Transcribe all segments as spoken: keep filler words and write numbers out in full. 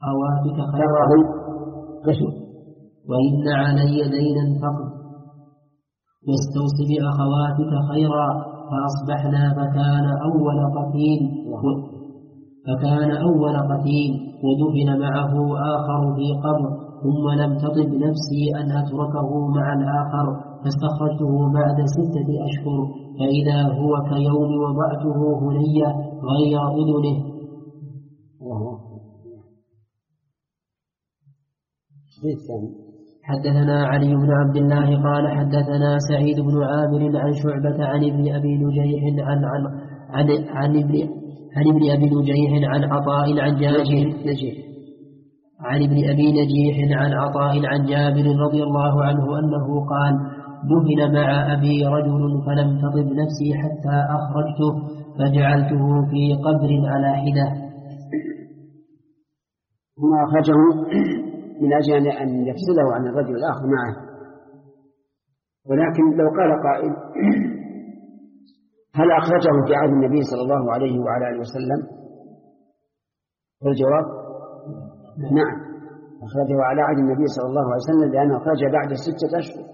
أخواتك خيرا وإن علي دينا فقد واستوصي بأخواتك خيرا. فأصبحنا فكان أول قتيل فكان أول قتيل ودفن معه آخر في قبر، ثم لم تطب نفسي أن أتركه مع الآخر، فاستخرجته بعد ستة أشهر فإذا هو كيوم وضعته هنية غير أذنه. حدثنا علي بن عبد الله قال حدثنا سعيد بن عامر عن شعبة عن ابن أبي نجيح عن عن عن, عن ابن عن ابن أبي نجيح عن عطاء عن جابر عن ابن أبي نجيح عن عطاء عن جابر رضي الله عنه أنه قال دفن مع أبي رجل فلم تطب نفسي حتى أخرجته فجعلته في قبر على حدة. هنا أخرجه من أجل أن يفصله عن الرجل الآخر معه. ولكن لو قال قائل هل أخرجه في عهد النبي صلى الله عليه وعلى آله وسلم؟ الجواب نعم، أخرجه على عهد النبي صلى الله عليه وسلم لأنه أخرج بعد ستة أشهر.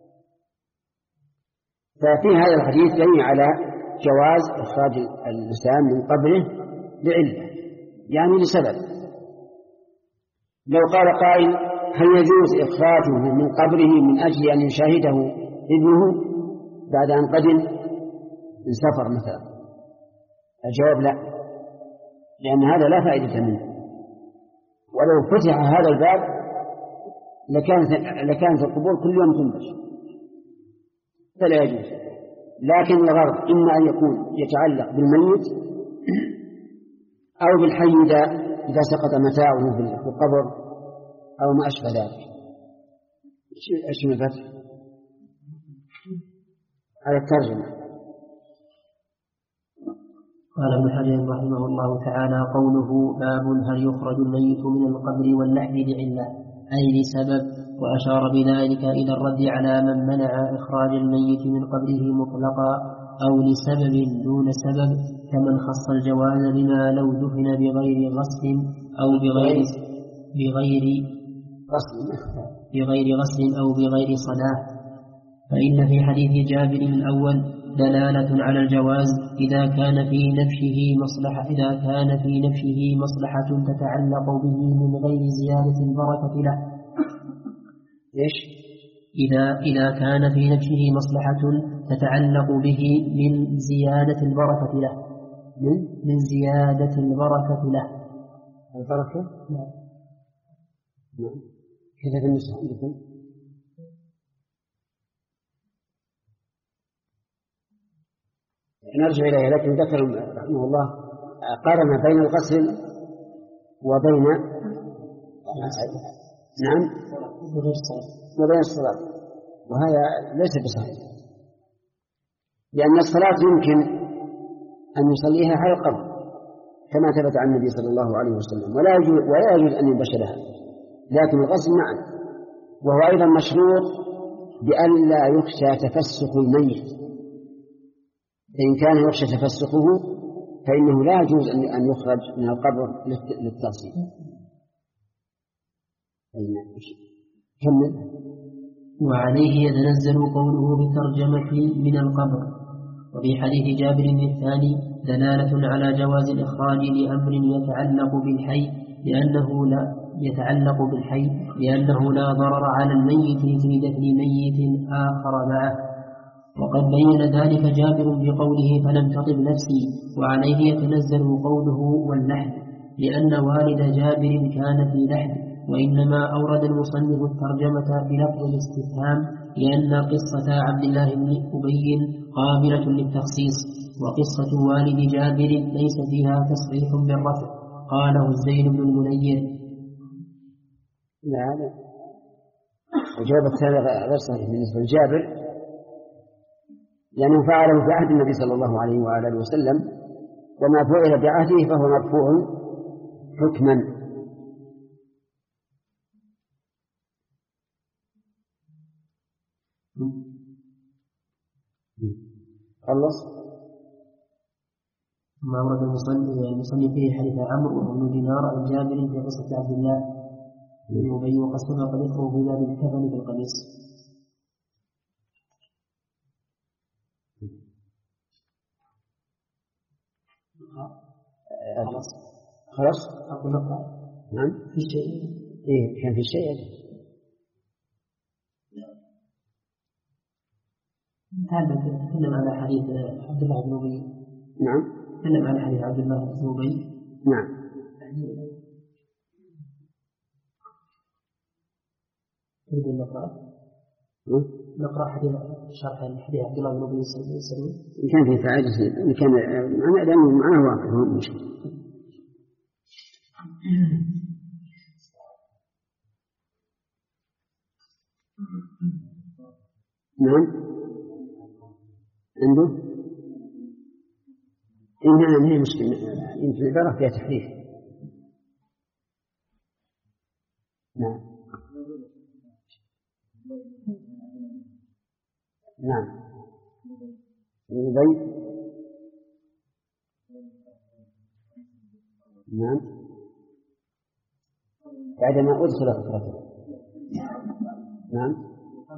ففي هذا الحديث دليل على جواز إخراج الإنسان من قبره لعلة، يعني لسبب. لو قال قائل هل يجوز إخراجه من قبره من أجل أن يشاهده ابنه بعد أن قدم من سفر مثلا؟ الجواب لا، لأن هذا لا فائدة منه. ولو فتح هذا الباب لكانت, لكانت القبور كل يوم تنبش، فلا يجوز. لكن الغرض إما أن يكون يتعلق بالميت أو بالحي إذا إذا سقط متاعه في القبر أو ما أشبه ذلك. إيش من الفتح على الترجمة؟ قال ابن حجر رحمه الله تعالى قوله باب هل يخرج الميت من القبر واللحد لعلة أي لسبب، وأشار بذلك إلى الرد على من منع إخراج الميت من قبره مطلقا أو لسبب دون سبب، كمن خص الجواز بما لو دفن بغير غسل أو بغير بغير بغير غسل أو بغير صلاة. فإن في حديث جابر الأول دلالة على الجواز إذا كان في نفسه مصلحة إذا كان في نفسه مصلحة تتعلق به من غير زيادة البركة له. إيش؟ إذا إذا كان في نفسه مصلحة تتعلق به من زيادة البركة له من من زيادة البركة له. البركة؟ نعم. نعم. كيف النسخ عندكم؟ نرجع إليه، لكن ذكر رحمه الله قارن بين الغسل وبين نعم وبين الصلاة، وهذا ليس بصحيح، لأن الصلاة يمكن أن يصليها على القبر كما ثبت عن النبي صلى الله عليه وسلم، ولا يجوز ولا يجوز أن يبشرها، لكن الغسل نعم، وهو أيضا مشروط بأن لا يخشى تفسخ الميت، فإن كان يخشى تفسخه فإنه لا يجوز أن يخرج من القبر للتغسيل. كمل. وعليه يتنزل قوله بترجمة من القبر. وفي حديث جابر الثاني دلالة على جواز الإخراج لأمر يتعلق بالحي لأنه لا يتعلق بالحي لأنه لا ضرر على الميت في دفن ميت آخر معه، وقد بين ذلك جابر بقوله فلم تطب نفسي. وعليه يتنزل قوله واللحد لأن والد جابر كان في لحد، وإنما أورد المصنف الترجمة بلفظ الاستفهام لأن قصة عبد الله بن أبي قابلة للتخصيص، وقصة والد جابر ليس فيها تصريح بالرفع. قاله الزين بن المنير. لا لا، الجواب الثاني غير صحيح بالنسبة لجابر، لأنه فعله في عهد النبي صلى الله عليه وآله وسلم، وما فعل بعهده فهو مرفوع حكما. خلص. ما ورد المصنف فيه حديث عمرو بن دينار عن جابر في قصة عبد الله بن أبي وقد سبق ذكره في باب الكفن بالقميص. خلاص خلاص أقول نقرأ. نعم في شيء إيه كان في شيء تكلم على حديث عبد الله بن أبي. نعم تكلم على حديث عبد الله بن أبي. نعم تريد أن نقرأ نقرأ حديث شرح حديث عبد الله بن أبي سلول إن كان في فائدة إن كان معنا لأنه معنا واقع هو المشكلة. نعم عنده إنها ما هي مشكلة يمكن العبارة فيها تحريف. نعم نعم أبي نعم بعدما أدخل أخرته. نعم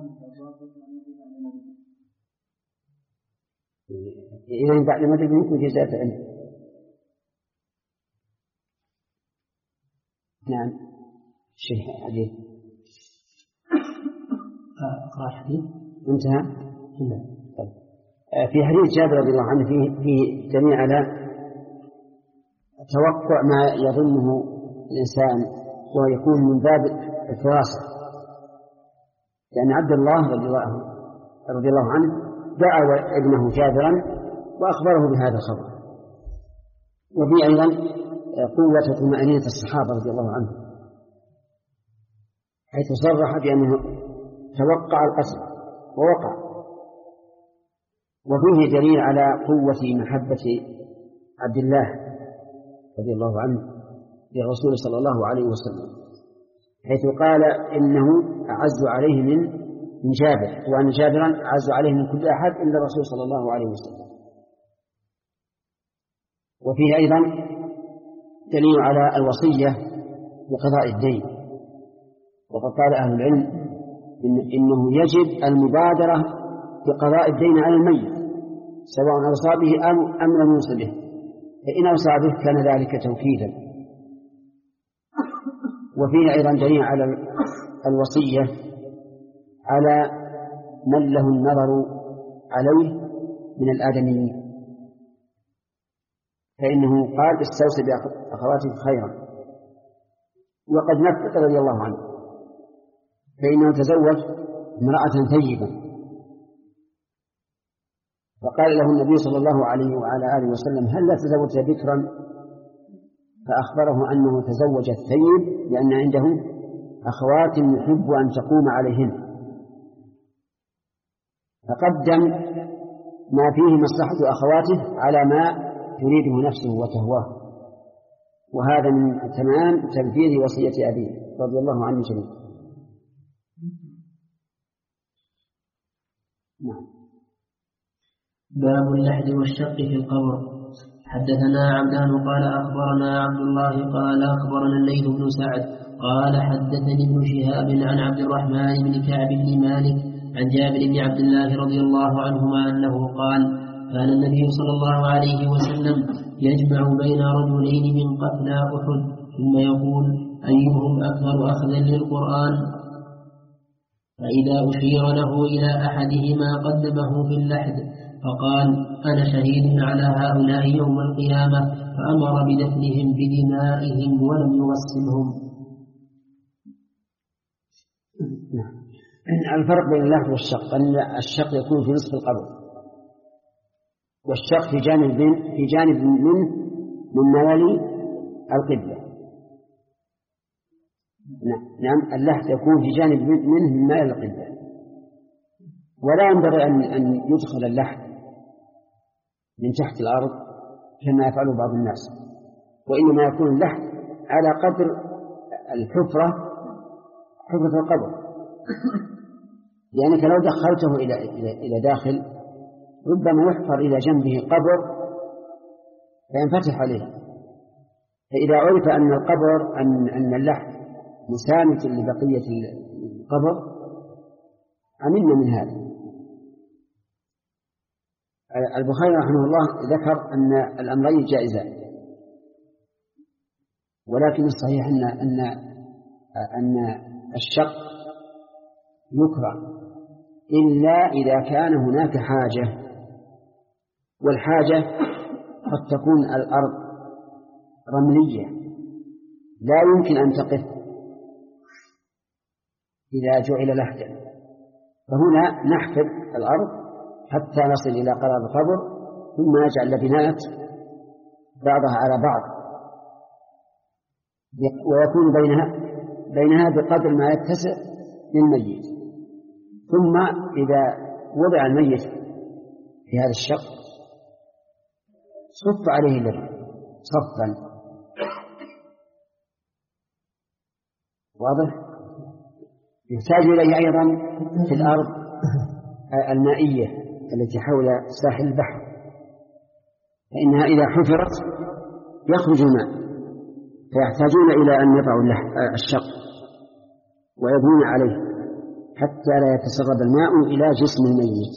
إذن بعد ما تبني يكون جزاء عنه. نعم شيء حديث أقرأ الحديث انتهى. نعم. طيب. في حديث جابر رضي الله عنه فيه, فيه دليل على توقع ما يظنه الإنسان ويكون من باب الفراسة، لأن عبد الله رضي الله, رضي الله عنه دعا ابنه جابرا وأخبره بهذا الخبر. وفي أيضا قوة طمأنينة الصحابة رضي الله عنهم حيث صرح بأنه توقع القتل ووقع. وفيه دليل على قوة محبة عبد الله رضي الله عنه للرسول صلى الله عليه وسلم، حيث قال إنه أعز عليه من من جابر، وأن جابرا أعز عليه من كل أحد إلا الرسول صلى الله عليه وسلم. وفيه أيضا دليل على الوصية بقضاء الدين، وقد قال أهل العلم إن إنه يجب المبادرة بقضاء الدين على الميت سواء أوصى به أم لم يوص به، فإن أوصى به كان ذلك توكيدا. وفيه أيضا دليل على الوصية على من له النظر عليه من الآدميين، فإنه قال استوصي بأخواتك خيرا. وقد نفذ رضي الله عنه فإنه تزوج امرأة ثيبة، فقال له النبي صلى الله عليه وعلى آله وسلم هل لا تزوجت بكرا؟ فأخبره أنه تزوج الثيب لأن عنده أخوات يحب أن تقوم عليهن، فقدم ما فيه مصلحة أخواته على ما تريده نفسه وتهواه، وهذا من تمام تنفيذ وصية أبيه رضي الله عنه جميعا. نعم. باب اللحد والشق في القبر. حدثنا عبدان قال أخبرنا عبد الله قال أخبرنا الليث بن سعد قال حدثني ابن شهاب عن عبد الرحمن بن كعب بن مالك عن جابر بن عبد الله رضي الله عنهما أنه قال كان النبي صلى الله عليه وسلم يجمع بين رجلين من قتلى أحد ثم يقول أيهم أكثر أخذا للقرآن، فإذا أشير له إلى أحدهما قدمه في اللحد فقال أنا شهيد على هؤلاء يوم القيامة، فأمر بدفنهم بدمائهم ولم يغسلهم. الفرق بين اللحد والشق أن الشق يكون في نصف القبر، والشق في جانب في جانب منه من موالي القبلة. نعم اللحد يكون في جانب منه من موالي القبلة، ولا ينبغي أن أن يدخل اللحد من تحت الأرض كما يفعله بعض الناس، وإنما يكون اللحد على قدر الحفرة حفرة القبر، لأنك لو دخلته إلى إلى إلى داخل ربما يحفر إلى جنبه قبر فينفتح عليه. فإذا عرف أن القبر أن أن اللحد مساند لبقية القبر عملنا من هذا. البخاري رحمه الله ذكر أن الأمرين جائزان، ولكن الصحيح أن أن أن الشق يكره إلا إذا كان هناك حاجة، والحاجة قد تكون الأرض رملية لا يمكن أن تقف إذا جعل لحدا، فهنا نحفر الأرض حتى نصل إلى قرار القبر، ثم نجعل لبنات بعضها على بعض، ويكون بينها بينها بقدر ما يتسع للميت. ثم إذا وضع الميت في هذا الشق صف عليه اللبن صفا، واضح؟ يحتاج إليه أيضا في الأرض المائية التي حول ساحل البحر، فإنها إذا حفرت يخرج الماء، فيحتاجون إلى أن يضعوا الشق ويبنون عليه حتى لا يتسرب الماء إلى جسم الميت.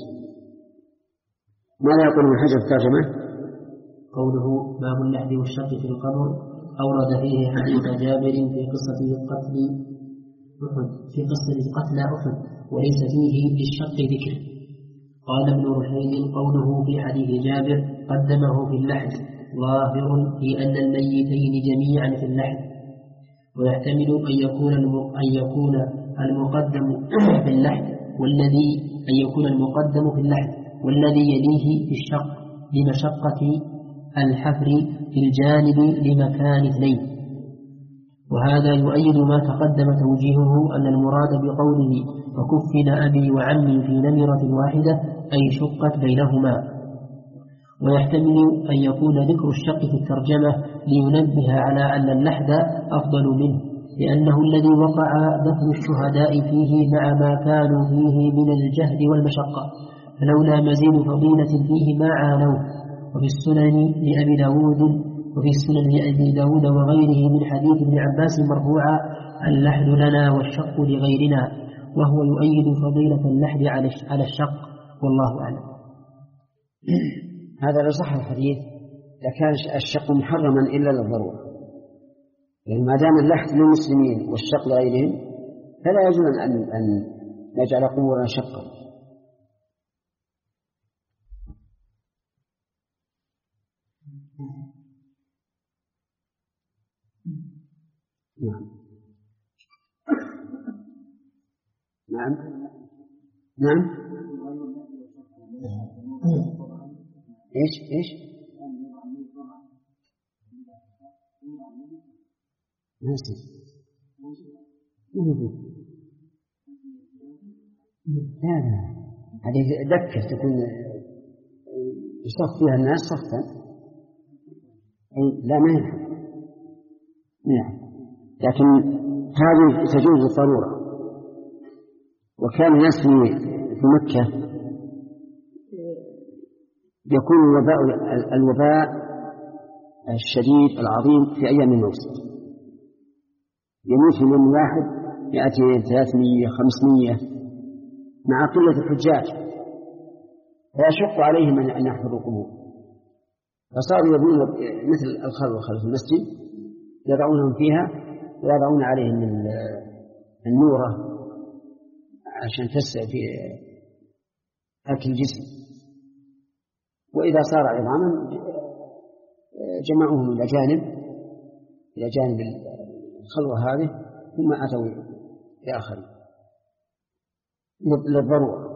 ماذا يقول ابن حجر في الترجمة؟ قوله باب اللحد والشق في القبر أورد فيه حديث جابر في قصة قتل أحد في قصة قتل أحد وليس فيه للشق ذكر. قال ابن رشيد قوله في حديث جابر قدمه في اللحد ظاهر في أن الميتين جميعا في اللحد، ويحتمل أن يكون أن يكون المقدم في اللحد والذي أن يكون المقدم في اللحد والذي يليه في الشق لمشقة الحفر في الجانب لمكان اثنين. وهذا يؤيد ما تقدم توجيهه أن المراد بقوله فكفن أبي وعمي في نمرة واحدة أي شقت بينهما. ويحتمل أن يكون ذكر الشق في الترجمة لينبه على أن اللحد أفضل منه، لأنه الذي وقع دفن الشهداء فيه مع ما كانوا فيه من الجهد والمشقة، فلولا مزيد فضيلة فيه ما عانوه. وفي السنن لأبي داود وفي السنن لأبي داود وغيره من حديث ابن عباس مرفوعا اللحد لنا والشق لغيرنا، وهو يؤيد فضيلة اللحد على الشق، والله أعلم. هذا لو صح الحديث لكان الشق محرما إلا للضرورة، يعني ما دام اللحد للمسلمين والشق لغيرهم فلا يجوز أن أن نجعل قبورنا شقا. نعم نعم نعم ايش ايش ناسي لا لا هذه دكة تكون يصف فيها الناس صفا، لا ما ينفع. نعم، لكن هذه تجوز بالضرورة. وكان الناس في مكة يكون الوباء الوباء الشديد العظيم في أيام الموسم، يموت في يوم واحد مئتين ثلاثمية خمسمية مع قلة الحجاج، فيشق عليهم أن يحفظوا القبور، فصاروا يبنون مثل الخلوة خلف المسجد يضعونهم فيها ويضعون عليهم النورة عشان تسع في أكل الجسم، وإذا صار عظاما جمعوهم إلى جانب إلى جانب الخلوة هذه ثم أتوا لآخرين للضرورة.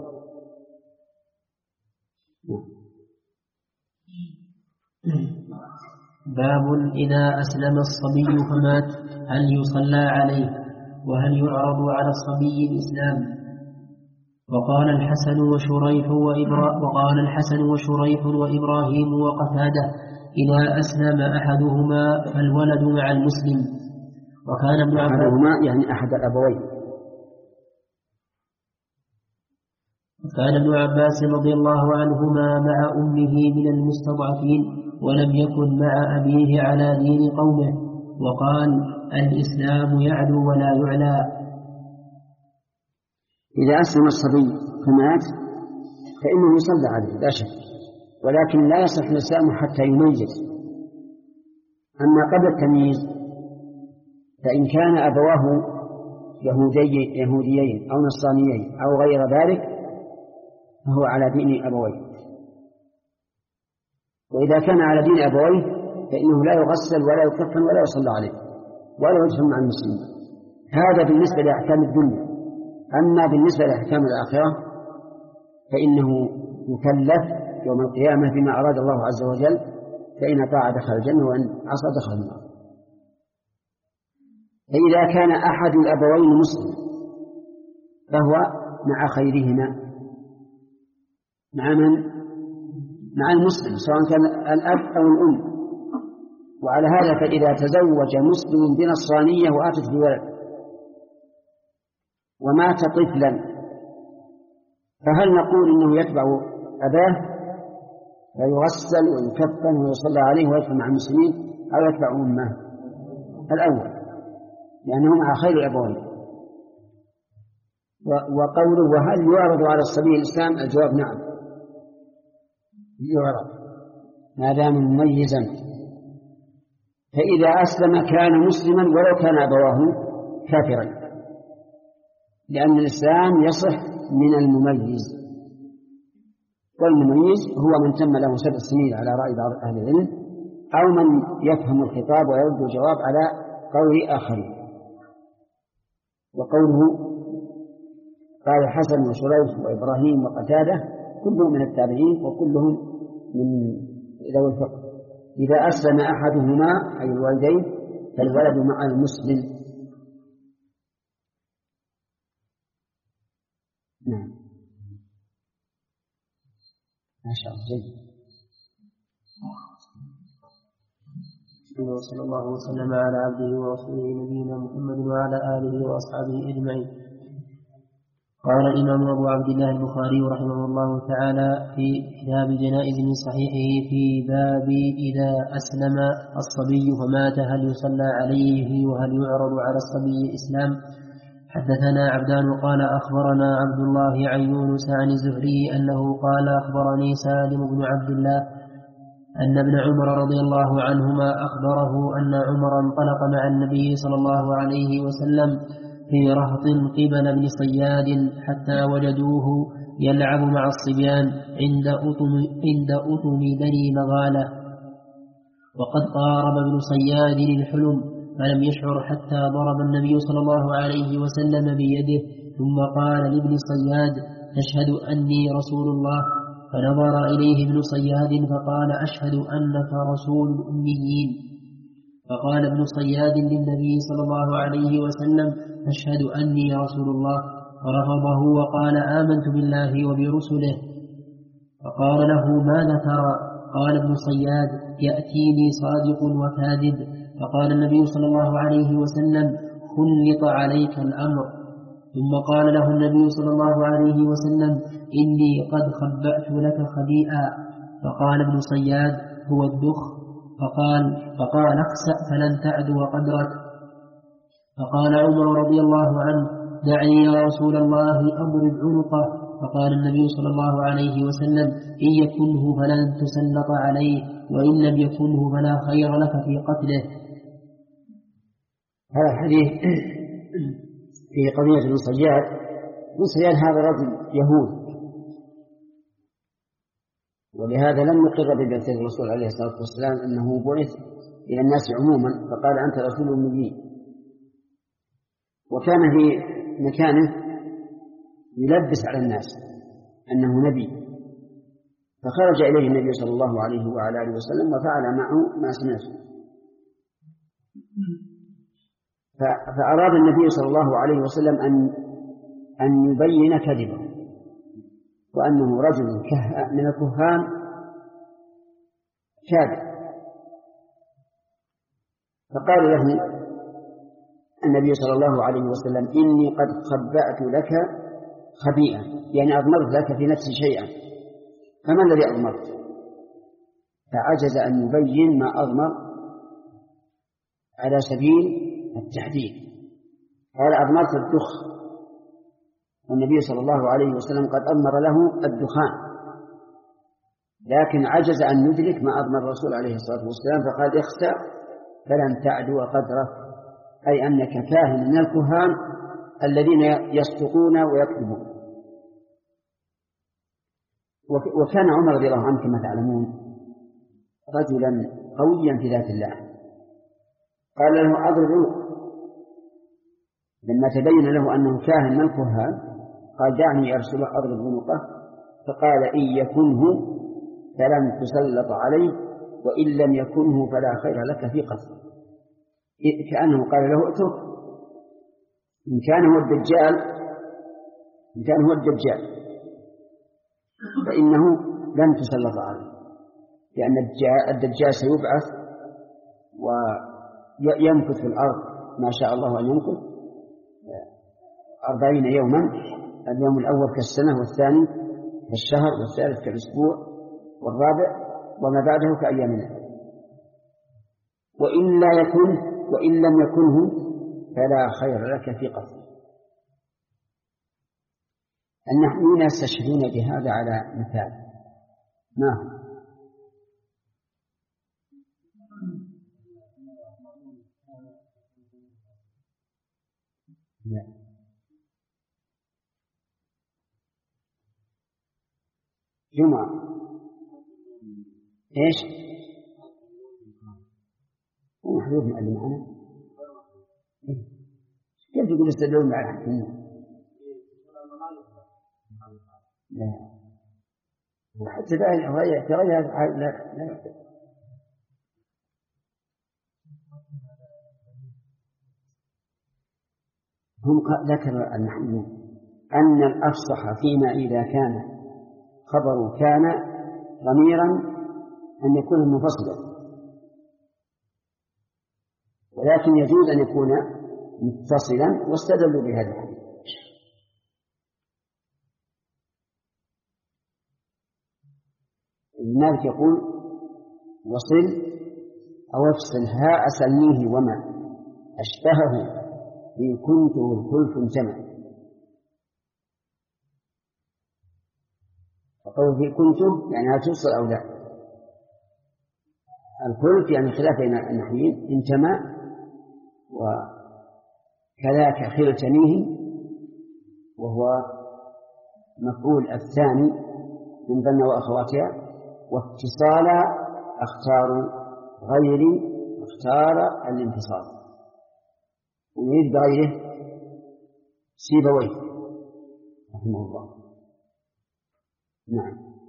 باب إذا أسلم الصبي فمات هل يصلى عليه وهل يعرض على الصبي الإسلام؟ وقال الحسن وشريح وإبرا وقال الحسن وشريح وإبراهيم وقتادة إذا أسلم أحدهما فالولد مع المسلم. وكان ابن عباس أحدهما يعني أحد الأبوين. وكان ابن عباس رضي الله عنهما مع أمه من المستضعفين ولم يكن مع أبيه على دين قومه، وقال الإسلام يعلو ولا يعلى. إذا أسلم الصبي فمات فإنه يصلى عليه لا شك، ولكن لا يصح الإسلام حتى يميز. أما قبل التمييز فإن كان أبواه يهودي يهوديين أو نصرانيين أو غير ذلك فهو على دين أبويه، وإذا كان على دين أبويه فإنه لا يغسل ولا يكفن ولا يصلى عليه ولا يدفن مع المسلمين. هذا بالنسبة لأحكام الدنيا. أما بالنسبة لأحكام الآخرة فإنه يكلف يوم القيامة بما أراد الله عز وجل، فإن أطاع دخل الجنة وإن عصى دخل النار. فإذا كان أحد الأبوين مسلم فهو مع خيرهما، مع من؟ مع المسلم سواء كان الأب أو الأم. وعلى هذا فإذا تزوج مسلم بنصرانية وآتت بولد ومات طفلا فهل نقول إنه يتبع أباه ويغسل ويكفن ويصلى عليه ويدفن مع المسلمين، أو يتبع أمه؟ الأول، لأنه مع خير الأبوين. وقوله وهل يعرض على الصبي الإسلام؟ الجواب نعم يعرض ما دام مميزا. فإذا أسلم كان مسلما ولو كان أبواه كافرا، لأن الإسلام يصح من المميز، والمميز هو من تم له سبع سنين على رأي بعض أهل العلم، أو من يفهم الخطاب ويرد الجواب على قول آخرين. وقوله قال الحسن وشريح وإبراهيم وقتادة كلهم من التابعين وكلهم من ذوي الفقه، إذا أسلم أحدهما أي الوالدين فالولد مع المسلم. نعم ما شاء الله جيد. صلى الله وسلم على عبده ورسوله نبينا محمد وعلى آله وأصحابه أجمعين. قال الإمام أبو عبد الله البخاري رحمه الله تعالى في كتاب الجنائز من صحيحه في باب إذا أسلم الصبي فمات هل يصلى عليه وهل يعرض على الصبي الإسلام. حدثنا عبدان قال أخبرنا عبد الله عن يونس عن الزهري أنه قال أخبرني سالم بن عبد الله أن ابن عمر رضي الله عنهما أخبره أن عمر انطلق مع النبي صلى الله عليه وسلم في رهط قبل ابن صياد حتى وجدوه يلعب مع الصبيان عند أطم, عند أطم بني مغالة، وقد قارب ابن صياد الحلم فلم يشعر حتى ضرب النبي صلى الله عليه وسلم بيده، ثم قال لابن صياد تشهد أني رسول الله؟ فنظر إليه ابن صياد فقال أشهد أنك رسول الأميين. فقال ابن صياد للنبي صلى الله عليه وسلم أشهد أني رسول الله، فرفضه وقال آمنت بالله وبرسله. فقال له ماذا ترى؟ قال ابن صياد يأتيني صادق وكاذب. فقال النبي صلى الله عليه وسلم خلط عليك الأمر. ثم قال له النبي صلى الله عليه وسلم إني قد خبأت لك خبيئا. فقال ابن صياد هو الدخ. فقال فقال اخسأ فلن تعدو قدرك. فقال عمر رضي الله عنه دعني يا رسول الله أضرب عنقه. فقال النبي صلى الله عليه وسلم إن يكنه فلن تسلط عليه، وإن لم يكنه فلا خير لك في قتله. هذا الحديث في قضية ابن صياد. ابن صياد هذا رجل يهود، ولهذا لم يقر ببعثة الرسول عليه الصلاة والسلام أنه بعث إلى الناس عموما، فقال أنت رسول الأميين. وكان في مكانه يلبس على الناس أنه نبي، فخرج إليه النبي صلى الله عليه وعلى آله وسلم وفعل معه ما سمعت. فأراد النبي صلى الله عليه وسلم أن أن يبين كذبه، وأنه رجل من الكهان كاذب. فقال له النبي صلى الله عليه وسلم إني قد خبأت لك خبيئة، يعني أضمرت لك في نفسي شيئا. فما الذي أضمرت؟ فعجز أن يبين ما أضمر على سبيل التحديد. قال أضمرت الدخ، والنبي صلى الله عليه وسلم قد أضمر له الدخان، لكن عجز أن يدرك ما أضمر الرسول عليه الصلاة والسلام فقال اخسأ فلن تعدو قدره، أي أنك كاهن من الكهان الذين يصدقون ويكذبون. وكان عمر رضي الله عنه كما تعلمون رجلا قويا في ذات الله، قال له أضرب، لما تبين له أنه كاهن من الكهان قال دعني يا رسول الله أضرب عنقه، فقال إن يكنه فلن تسلط عليه، وإن لم يكنه فلا خير لك في قتله. كأنه قال له اترك، إن كان هو الدجال إن كان هو الدجال فإنه لن تسلط عليه، لأن الدجال سيبعث ويمكث في الأرض ما شاء الله أن يمكث أربعين يوما، اليوم الأول كالسنة، والثاني كالشهر، والثالث كالأسبوع، والرابع وما بعده كأيامنا. وإن لا يكن وإن لم يكنه فلا خير لك في قتله. النحويون يستشهدون بهذا على مثال ما هو لا. جمعة إيش؟ هو محذوف من اللي معنا. كيف يقول يستدلون على حكمنا؟ لا، وحتى ذلك تغير لا لا هم ذكر النحويون أن الأفصح فيما إذا كان خبر كان ضميرا أن يكون منفصلا، ولكن يجوز أن يكون متصلا، واستدلوا بهذا الحديث. المالك يقول وصل أو افصل هاء سميه وما أشبهه إن كنته الخلف انتمى. فقوله في كنته يعني هل توصل أو لا. الخلف يعني خلاف بين النحويين، انتمى وكذاك خلتنيه وهو مفعول الثاني من ظن وأخواتها، واتصالا اختار غيري اختار الانفصال، ويريد بغيره سيبويه رحمه الله. نعم.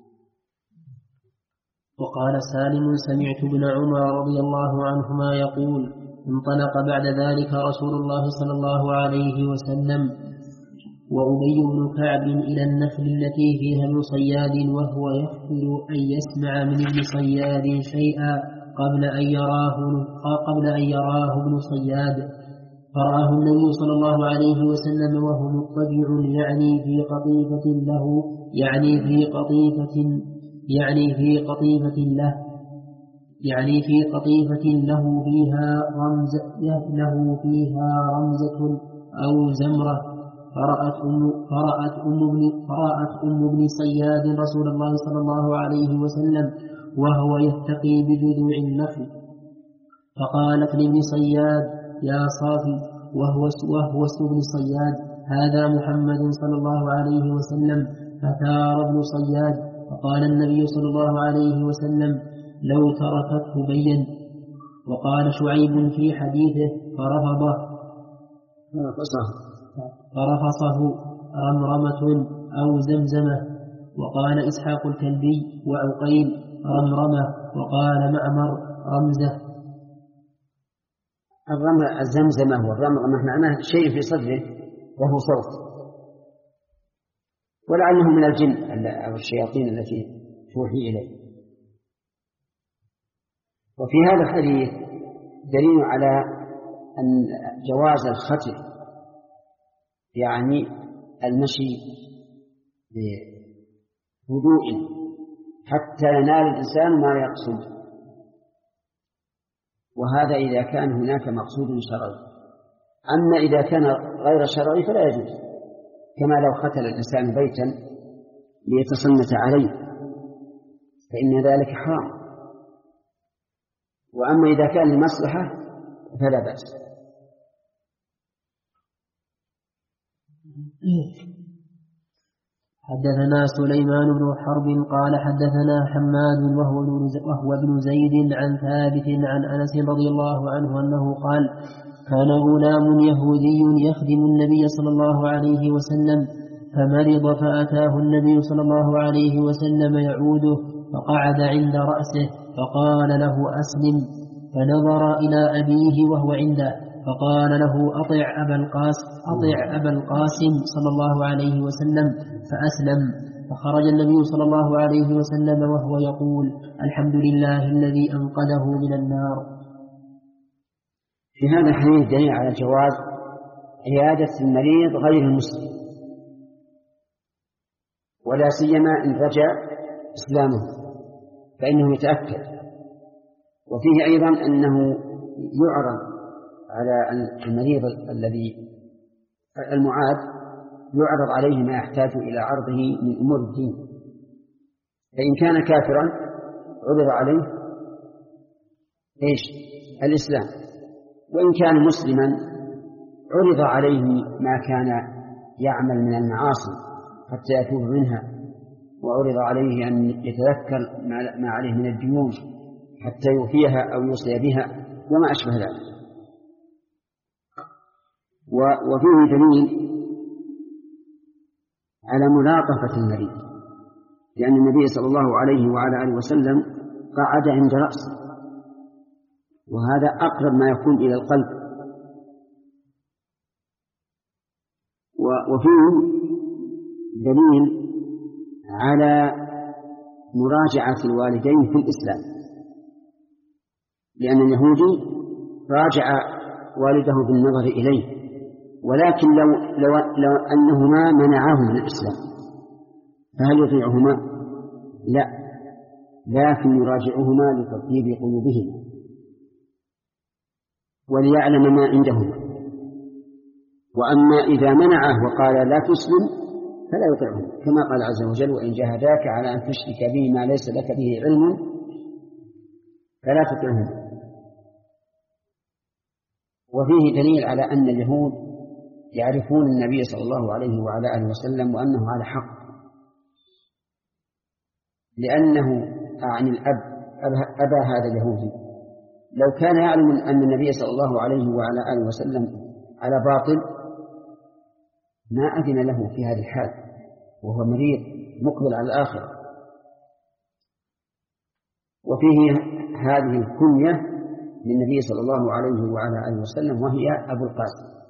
وقال سالم سمعت ابن عمر رضي الله عنهما يقول انطلق بعد ذلك رسول الله صلى الله عليه وسلم وأبي بن كعب إلى النخل التي فيها ابن صياد، وهو يخفل أن يسمع من ابن صياد شيئا قبل أن يراه قبل أن يراه ابن صياد، فرآه النبي صلى الله عليه وسلم وهو مضطجع يعني في قطيفة له يعني في قطيفة يعني في قطيفة له يعني في قطيفة له فيها رمز له فيها رمزة أو زمرة، فرأت أم فرأت أم ابن فرأت أم ابن صياد رسول الله صلى الله عليه وسلم وهو يتقي بجذوع النخل، فقالت لابن صياد يا صافي، وهو وهو اسم ابن صياد هذا محمد صلى الله عليه وسلم، فثار ابن صياد، فقال النبي صلى الله عليه وسلم لو تركته بين. وقال شعيب في حديثه فرفضه فرفصه رمرمة أو زمزمة. وقال إسحاق الكلبي وعقيل رمرمة، وقال معمر رمزة. الزمزمة والرمرمة معناه شيء في صدره وهو صوت، ولعله من الجن أو الشياطين التي توحي إليه. وفي هذا الحديث دليل على أن جواز الختم، يعني المشي بهدوء حتى ينال الإنسان ما يقصد، وهذا إذا كان هناك مقصود شرعي. أما إذا كان غير شرعي فلا يجوز، كما لو قتل الإنسان بيتا ليتصنت عليه فإن ذلك حرام. وأما إذا كان لمصلحة فلا بأس. حدثنا سليمان بن حرب قال حدثنا حماد وهو ابن زيد عن ثابت عن أنس رضي الله عنه أنه قال كان غلام يهودي يخدم النبي صلى الله عليه وسلم فمرض فأتاه النبي صلى الله عليه وسلم يعوده فقعد عند رأسه فقال له أسلم، فنظر إلى أبيه وهو عنده فقال له أطع أبا القاسم, أطع أبا القاسم صلى الله عليه وسلم فأسلم. فخرج النبي صلى الله عليه وسلم وهو يقول الحمد لله الذي أنقذه من النار. في هذا الحديث دليل على جواز عيادة المريض غير المسلم، ولا سيما إن رجع إسلامه فإنه يتأكد. وفيه أيضا أنه يعرض على المريض الذي المعاد يعرض عليه ما يحتاج إلى عرضه من أمور الدين، فإن كان كافرا عرض عليه إيش؟ الإسلام، وإن كان مسلما عرض عليه ما كان يعمل من المعاصي حتى يتوب منها، وعرض عليه أن يتذكر ما عليه من الديون حتى يوفيها أو يوصي بها وما أشبه ذلك. وفيه دليل على ملاطفة المريض، لأن النبي صلى الله عليه وعلى آله وسلم قعد عند رأسه، وهذا أقرب ما يكون إلى القلب. وفيه دليل على مراجعة الوالدين في الإسلام، لأن اليهودي راجع والده بالنظر إليه، ولكن لو, لو, لو أنهما منعاه من الإسلام فهل يطيعهما؟ لا، لكن يراجعهما لتطيب قلوبهما وليعلم ما عندهما. وأما إذا منعه وقال لا تسلم فلا يطيعهما، كما قال عز وجل وإن جاهداك على أن تشرك به ما ليس لك به علم فلا تطيعهما. وفيه دليل على أن اليهود يعرفون النبي صلى الله عليه وعلى آله وسلم وأنه على حق، لأنه عن الأب أبا هذا اليهودي لو كان يعلم أن النبي صلى الله عليه وعلى آله وسلم على باطل ما أذن له في هذه الحال وهو مريض مقبل على الآخرة. وفيه هذه الكنية للنبي صلى الله عليه وعلى آله وسلم وهي أبو القاسم.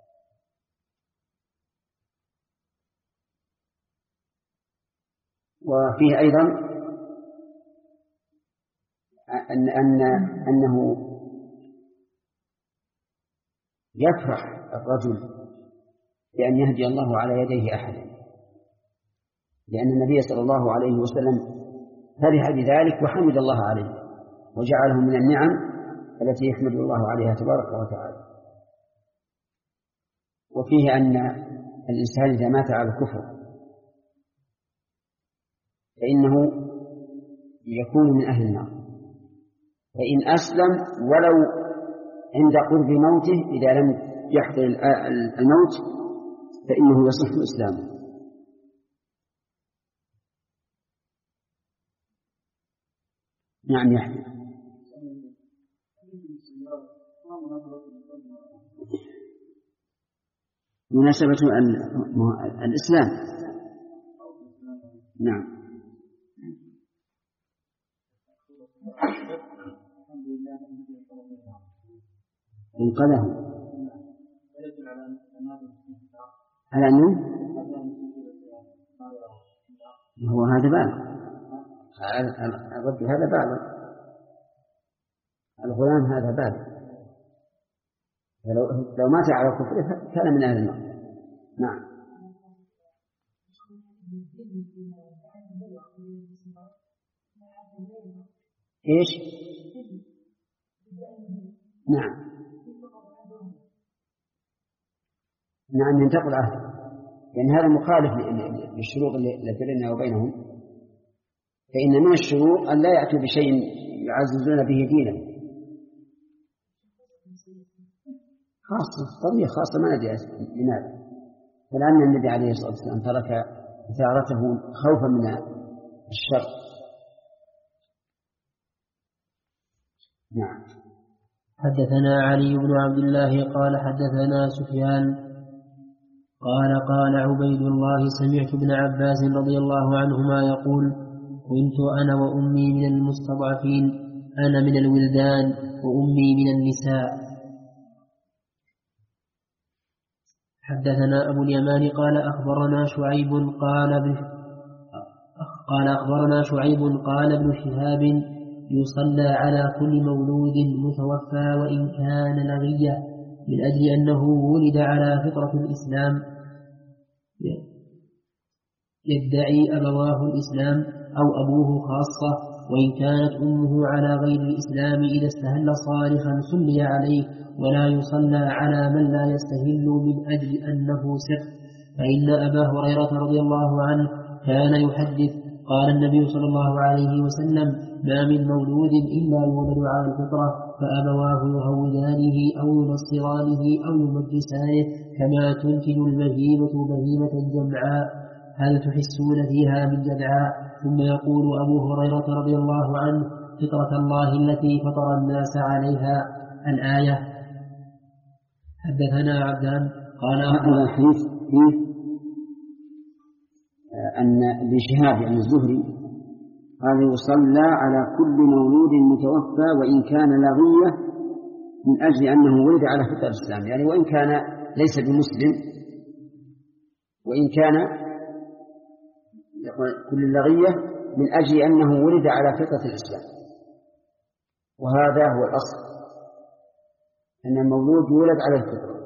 وفيه أيضا أن أن أنه يفرح الرجل بأن يهدي الله على يديه أحدا، لأن النبي صلى الله عليه وسلم فرح بذلك وحمد الله عليه وجعله من النعم التي يحمد الله عليها تبارك وتعالى. وفيه أن الإنسان إذا مات على الكفر فإنه يكون من أهل النار، فإن أسلم ولو عند قرب موته إذا لم يحضر الموت فإنه يصح إسلامه. نعم يحيى. مناسبة الإسلام. نعم. انقذه على أنه هو هذا بالغ، الرجل هذا بالغ، الغلام هذا بالغ، لو مات على الكفر كان من أهل النار. نعم. إيش؟ نعم نعم ينتقل عهد، لأن هذا مخالف للشروط التي بيننا وبينهم، فإن من الشروط أن لا يأتوا بشيء يعززون به دينه. خاصة قضية خاصة ما ندري لماذا، فلأن النبي عليه الصلاة والسلام ترك إثارته خوفا من الشر. نعم. حدثنا علي بن عبد الله قال حدثنا سفيان قال قال عبيد الله سمعت ابن عباس رضي الله عنهما يقول كنت أنا وأمي من المستضعفين، أنا من الولدان وأمي من النساء. حدثنا أبو اليمان قال أخبرنا شعيب قال قال أخبرنا شعيب قال ابن شهاب يصلى على كل مولود متوفى وإن كان لغية من أجل أنه ولد على فطرة الإسلام يدعي أبواه الإسلام أو أبوه خاصة، وإن كانت أمه على غير الإسلام إذا استهل صارخا صلي عليه، ولا يصلى على من لا يستهل من أجل أنه سر. فإن أبا هريرة رضي الله عنه كان يحدث قال النبي صلى الله عليه وسلم ما من مولود إلا يولد على الفطرة فأبواه يهودانه أو ينصرانه أو يمجسانه كما تنتج البهيمة بهيمة جمعاء هل تحسون فيها من جذعاء. ثم يقول أبو هريرة رضي الله عنه فطرة الله التي فطر الناس عليها الآية. حدثنا عبدان قال هذا الحديث فيه أن ابن شهاب يعني الزهري قال يصلى على كل مولود متوفى وإن كان لغية من أجل أنه ولد على فطرة الإسلام، يعني وإن كان ليس بمسلم، وإن كان كل لغية من أجل أنه ولد على فطرة الإسلام. وهذا هو الأصل، أن المولود يولد على الفطرة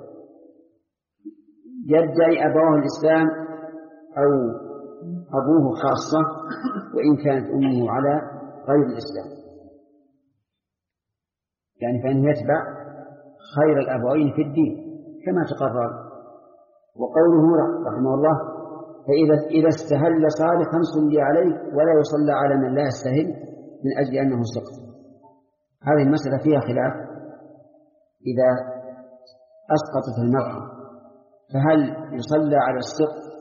يدعي أبواه الإسلام أو أبوه خاصة وإن كانت أمه على غير الإسلام، يعني فإنه يتبع خير الأبوين في الدين كما تقرر. وقوله رحمه الله فإذا إذا استهل صالحا صلي عليه ولا يصلى على من لا يستهل من أجل أنه سقط. هذه المسألة فيها خلاف، إذا أسقطت المرأة فهل يصلى على السقط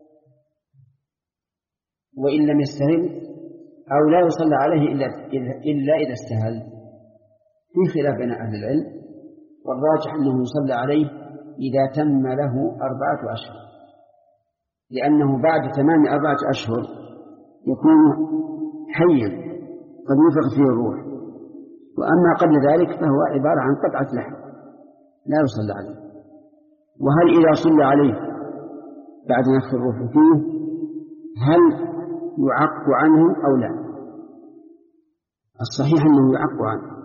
وإن لم يستهل أو لا يصلى عليه إلا, إلا إذا استهل؟ في خلاف بين أهل العلم، والراجح أنه يصلى عليه إذا تم له أربعة أشهر، لأنه بعد تمام أربعة أشهر يكون حيا قد ينفخ فيه الروح، وأما قبل ذلك فهو عبارة عن قطعة لحم لا يصلى عليه. وهل إذا صلى عليه بعد نفخ الروح فيه هل يعق عنه أو لا؟ الصحيح أنه يعق عنه،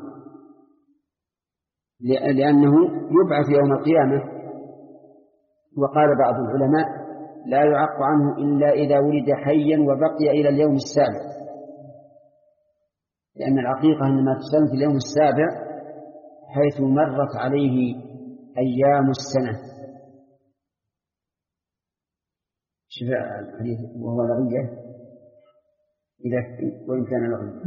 لأنه يبعث يوم القيامة. وقال بعض العلماء لا يعق عنه إلا إذا ولد حيا وبقي إلى اليوم السابع، لأن العقيقة إنما تسلم في اليوم السابع حيث مرت عليه أيام السنة. شفاء الحديث وهو لغية إذا وإن كان لغية.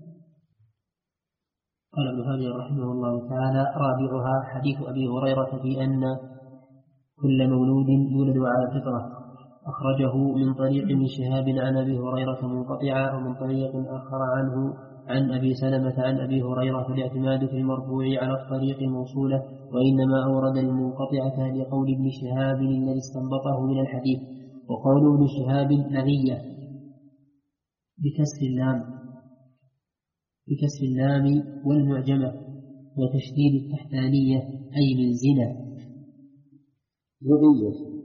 قال ابن هاجر رحمه الله تعالى رابعها حديث أبي هريرة في أن كل مولود يولد على الفطرة، أخرجه من طريق ابن شهاب عن أبي هريرة منقطعا ومن طريق آخر عنه عن أبي سلمة عن أبي هريرة، الاعتماد في المرفوع على الطريق الموصولة، وإنما أورد المنقطعة لقول ابن شهاب الذي استنبطه من الحديث. وقول ابن شهاب لغية بكسر اللام بكسر اللام والمعجمة وتشديد التحتانية أي من زنا. لغية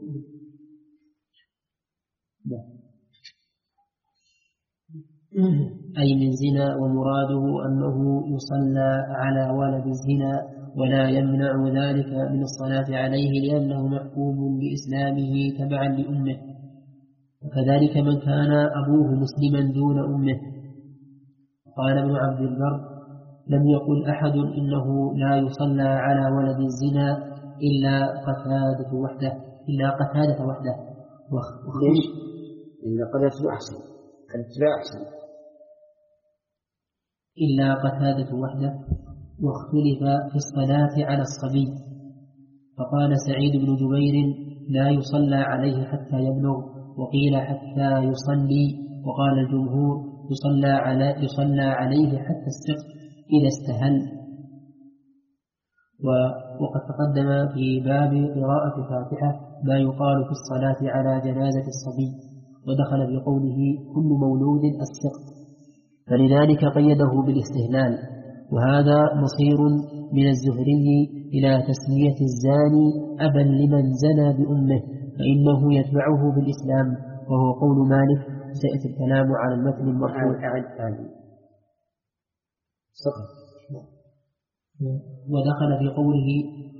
أي من زنا، ومراده أنه يصلى على ولد الزنا ولا يمنع ذلك من الصلاة عليه لأنه محكوم بإسلامه تبعا لأمه، وكذلك من كان أبوه مسلما دون أمه. قال ابن عبد البر: لم يقل أحد إنه لا يصلى على ولد الزنا إلا قتادة وحده إلا قتادة وحده. ليش؟ إلا قتادة أحسن قتادة أحسن إلا قتادة وحده. واختلف في الصلاة على الصبي، فقال سعيد بن جبير: لا يصلى عليه حتى يبلغ، وقيل حتى يصلي، وقال الجمهور: يصلى, على يصلى عليه حتى السقط إذا استهل. وقد تقدم في باب قراءة الفاتحة ما يقال في الصلاة على جنازة الصبي، ودخل بقوله: كل مولود السقط، فلذلك قيده بالاستهلال. وهذا مصير من الزهري إلى تسمية الزاني أبا لمن زنى بأمه، فإنه يتبعه بالإسلام، وهو قول مالك. سيأتي الكلام على المتن المرفوع. ودخل في قوله: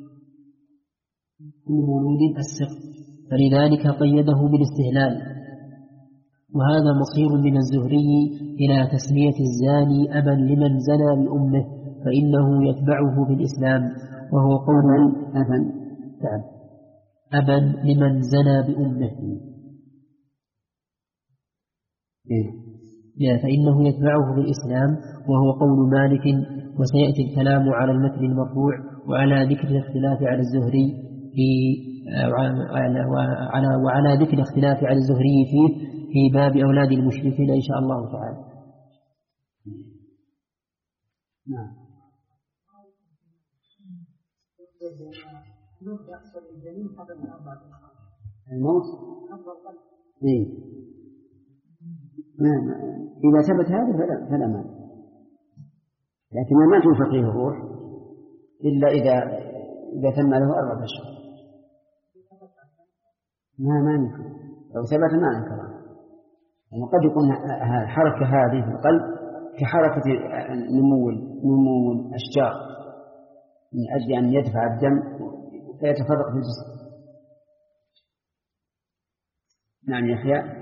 كل مولود السقط، فلذلك قيده بالاستهلال. وهذا مصير من الزهري إلى تسمية الزاني أبا لمن زنى بأمه، فإنه يتبعه بالإسلام، وهو قول أبا أبا لمن زنى بأمه، فإنه يتبعه بالإسلام، وهو قول مالك. وسيأتي الكلام على المتن المرفوع وعلى ذكر الاختلاف على الزهري في وعلى, وعلى ذكر الاختلاف على الزهري فيه في باب أولاد المشركين إن شاء الله تعالى. نعم. الموت إيه؟ نعم. إذا ثبت هذا فلا فلا مانع، لكن ما تنفق فيه الروح إلا إذا إذا تم له أربعة أشهر. ما مانع لو ثبت ما ننكر. يعني قد يكون الحركة هذه في القلب كحركة نمو نمو الأشجار من أجل أن يدفع الدم فيتفرق في الجسم. نعم يحيى.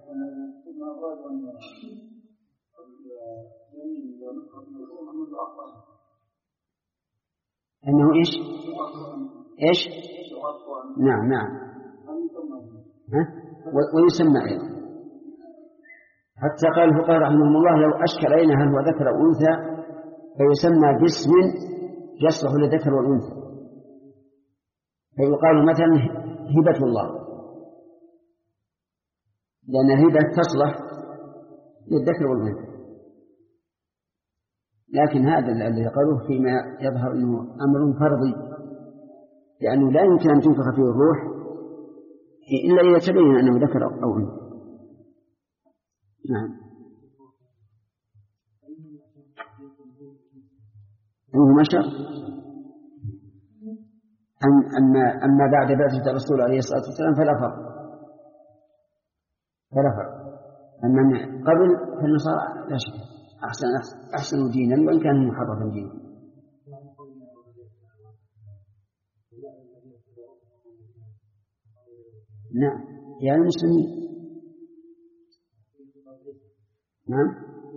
أنه إيش إيش نعم نعم ها؟ ويسمى أيضا. حتى قال الفقهاء رحمهم الله: لو أشكل علينا هل هو ذكر أو أنثى فيسمى باسم يصلح للذكر والأنثى، فيقال مثلا هبة الله، لأن الهبة تصلح للذكر والأنثى. لكن هذا الذي قالوه فيما يظهر أنه أمر فرضي، لأنه لا يمكن أن تنفخ فيه الروح إلا إذا تبين أنه ذكر أو أنثى. نعم. أنه مشى. أما أما بعد بعثة الرسول عليه الصلاة والسلام فلا فرق فلا فرق. أما قبل فالنصارى لا شك أحسن أحسن دينا وإن كان محرفا دينا. نعم يعني المسلمين. نعم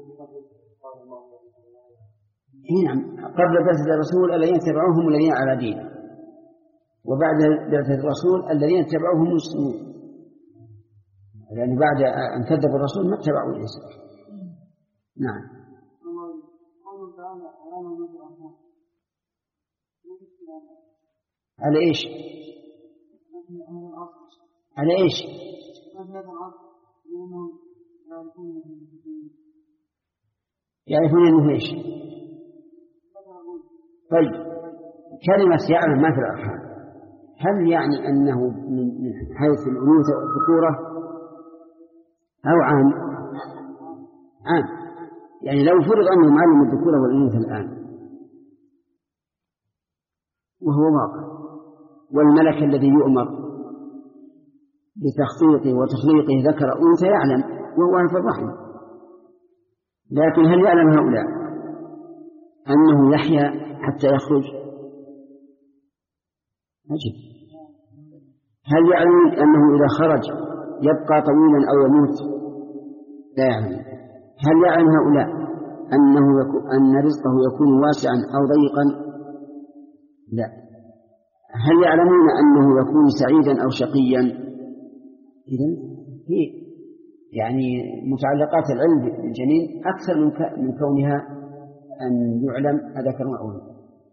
نعم قبل بعثة الرسول الذين تبعوهم الذين على دينه، وبعد بعثة الرسول الذين تبعوهم المسلمون، لأن بعد أن كذب الرسول ما اتبعوا الإنسان. نعم. على إيش؟ على إيش؟ يعرفون أنه إيش؟ طيب كلمة يعلم ما في الأرحام هل يعني أنه من حيث الأنوثة والذكورة أو عام؟ عام. يعني لو فرض أنه معلم الذكورة والأنوثة الآن وهو واقع، والملك الذي يؤمر بتخطيطه وتخليقه ذكر أنثى يعلم وهو في الرحم، لكن هل يعلم هؤلاء أنه يحيا حتى يخرج؟ أجل. هل يعلم أنه إذا خرج يبقى طويلا أو يموت؟ لا يعلم. هل يعلم هؤلاء أنه يكون أن رزقه يكون واسعا أو ضيقا؟ لا. هل يعلمون أنه يكون سعيدا أو شقيا؟ إذن هي يعني متعلقات العلم بالجنين أكثر من كونها أن يعلم أذكر أو أنثى.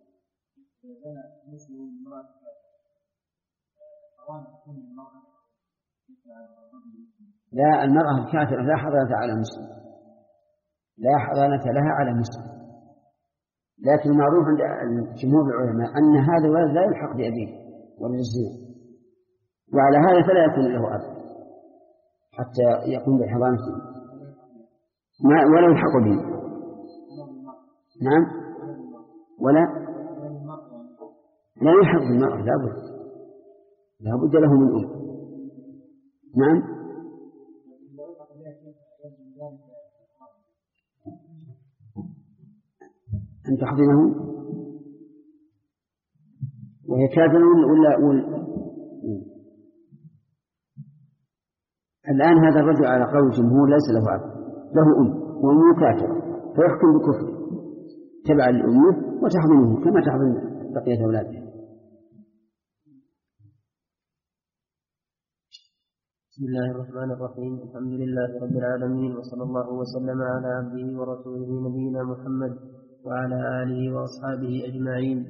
لا، المرأة الكافرة لا حضانة على مسلم، لا حضانة لها على مسلم، لكن المعروف عند جمهور العلماء أن هذا الولد لا يلحق بأبيه ولا الزنا، وعلى هذا فلا يكون له أب حتى يقوم بالحضانة ولا يلحق به. نعم، ولا لا يلحق بالمرأة، لا بد لا بد له من أم. نعم. أن تحضنه وهي كافرة ولا ولا الآن هذا الرجل على قول الجمهور ليس له أب، له أم وأمه كافرة، فيحكم بكفر تبع الأمة وتحضنه كما تحضن بقية أولاده. بسم الله الرحمن الرحيم. الحمد لله رب العالمين، وصلى الله وسلم على عبده ورسوله نبينا محمد وعلى آله وأصحابه أجمعين.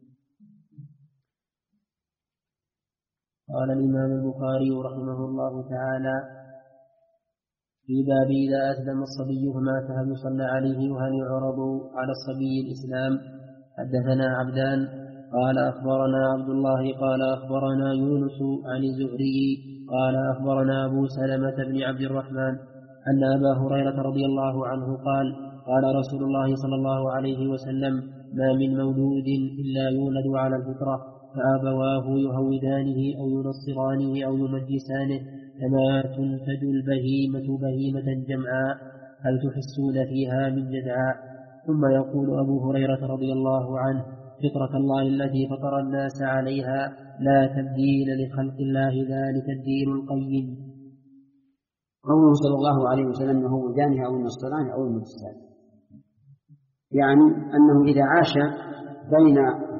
قال الإمام البخاري رحمه الله تعالى في باب إذا أسلم الصبي فمات هل يصلى عليه وهل يعرض على الصبي الإسلام؟ حدثنا عبدان قال أخبرنا عبد الله قال أخبرنا يونس عن الزهري قال أخبرنا أبو سلمة بن عبد الرحمن أن أبا هريرة رضي الله عنه قال قال رسول الله صلى الله عليه وسلم ما من مولود إلا يولد على الفطرة فأبواه يهودانه أو ينصرانه أو يمجسانه كما تنتج البهيمة بهيمة جمعاء هل تحسون فيها من جدعاء. ثم يقول أبو هريرة رضي الله عنه فطرة الله التي فطر الناس عليها لا تبديل لخلق الله ذلك الدين القيم. قوله صلى الله عليه وسلم يهودانه أو ينصرانه أو يمجسانه يعني أنه إذا عاش بين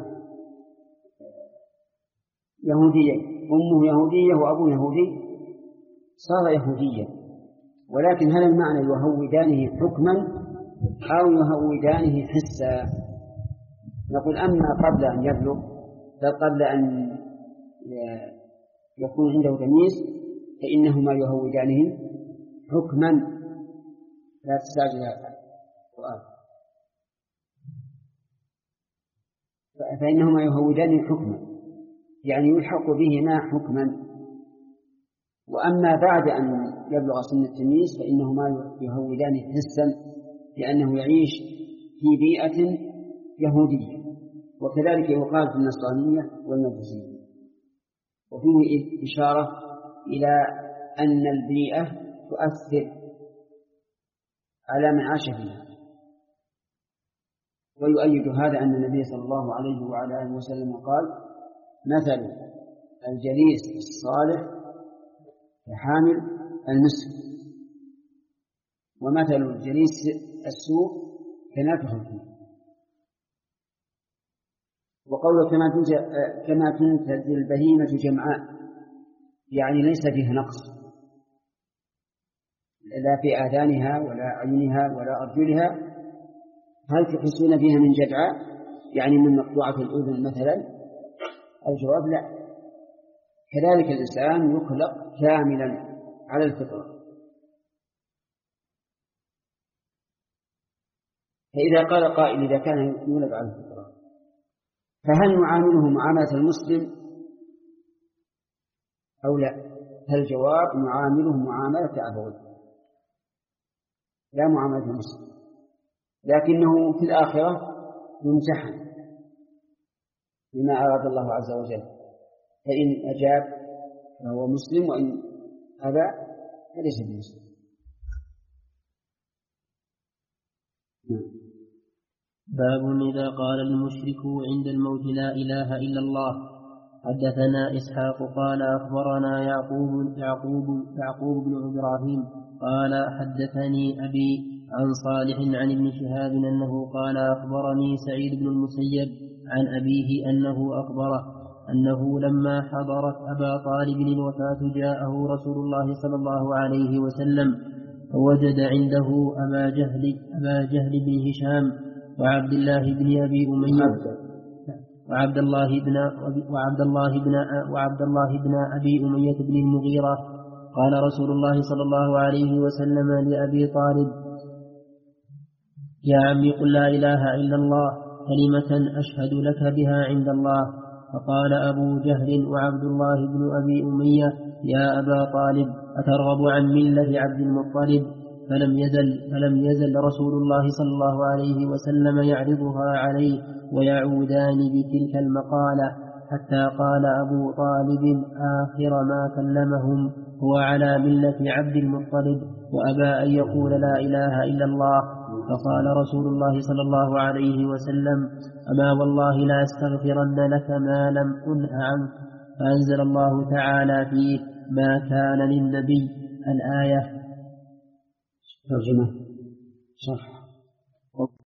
يهوديين أمه يهودية وأبوه يهودي صار يهوديا، ولكن هل المعنى يهودانه حكما أو يهودانه حسا؟ نقول أما قبل أن يبلغ بل قبل أن يكون عنده تمييز فإنهما يهودانه حكما. لا تستعجل السؤال. فإنهما يهودانه حكما يعني يلحق بهما حكما. وأما بعد أن يبلغ سن التمييز فإنهما يهودانه حسا لأنه يعيش في بيئة يهودية، وكذلك يقال في النصرانية والمجوسية. وفيه إشارة إلى أن البيئة تؤثر على من عاش فيها. ويؤيد هذا أن النبي صلى الله عليه وعلى آله وسلم قال مثل الجليس الصالح كحامل المسك ومثل الجليس السوء كنافخ الكير. وقوله كما تنتج البهيمة جمعاء يعني ليس فيها نقص لا في آذانها ولا عينها ولا أرجلها. هل تحسون فيها من جدعاء يعني من مقطوعة الأذن مثلا؟ الجواب لا. كذلك الإنسان يخلق كاملا على الفطرة. فإذا قال قائل إذا كان يولد على الفطرة فهل نعامله معاملة المسلم أو لا؟ فالجواب نعامله معاملة أبويه لا معاملة المسلم، لكنه في الآخرة يمتحن بما أراد الله عز وجل، فإن أجاب فهو مسلم وإن أبى فليس بمسلم. باب إذا قال المشرك عند الموت لا إله إلا الله. حدثنا إسحاق قال أخبرنا يعقوب يعقوب يعقوب بن إبراهيم قال حدثني أبي عن صالح عن ابن شهاب أنه قال أخبرني سعيد بن المسيب عن أبيه أنه أخبره أنه لما حضرت أبا طالب الوفاة جاءه رسول الله صلى الله عليه وسلم فوجد عنده أبا جهل, أبا جهل بن هشام وعبد الله بن أبي أمية وعبد الله بن وعبد الله بن وعبد الله بن أبي أمية بن المغيرة. قال رسول الله صلى الله عليه وسلم لأبي طالب: يا عمي قل لا إله إلا الله كلمة أشهد لك بها عند الله. فقال أبو جهل وعبد الله بن أبي أمية: يا أبا طالب أترغب عن ملة عبد المطلب؟ فلم يزل, فلم يزل رسول الله صلى الله عليه وسلم يعرضها عليه ويعودان بتلك المقالة حتى قال أبو طالب آخر ما كلمهم: هو على ملة عبد المطلب وأبى أن يقول لا إله إلا الله. فقال رسول الله صلى الله عليه وسلم: أما والله لا أستغفرن لك ما لم أنه عنك. فأنزل الله تعالى فيه: ما كان للنبي. الآية. ترجمة صح.